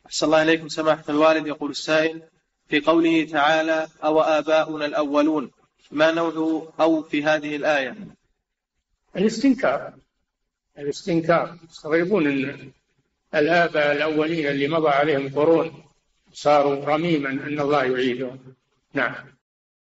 أحسن الله إليكم سماحة الوالد. يقول السائل: في قوله تعالى أو آباؤنا الأولون، ما نوع أو في هذه الآية؟ الاستنكار يستغربون أن الآباء الأولين اللي مضى عليهم قرون صاروا رميما أن الله يعيدهم. نعم.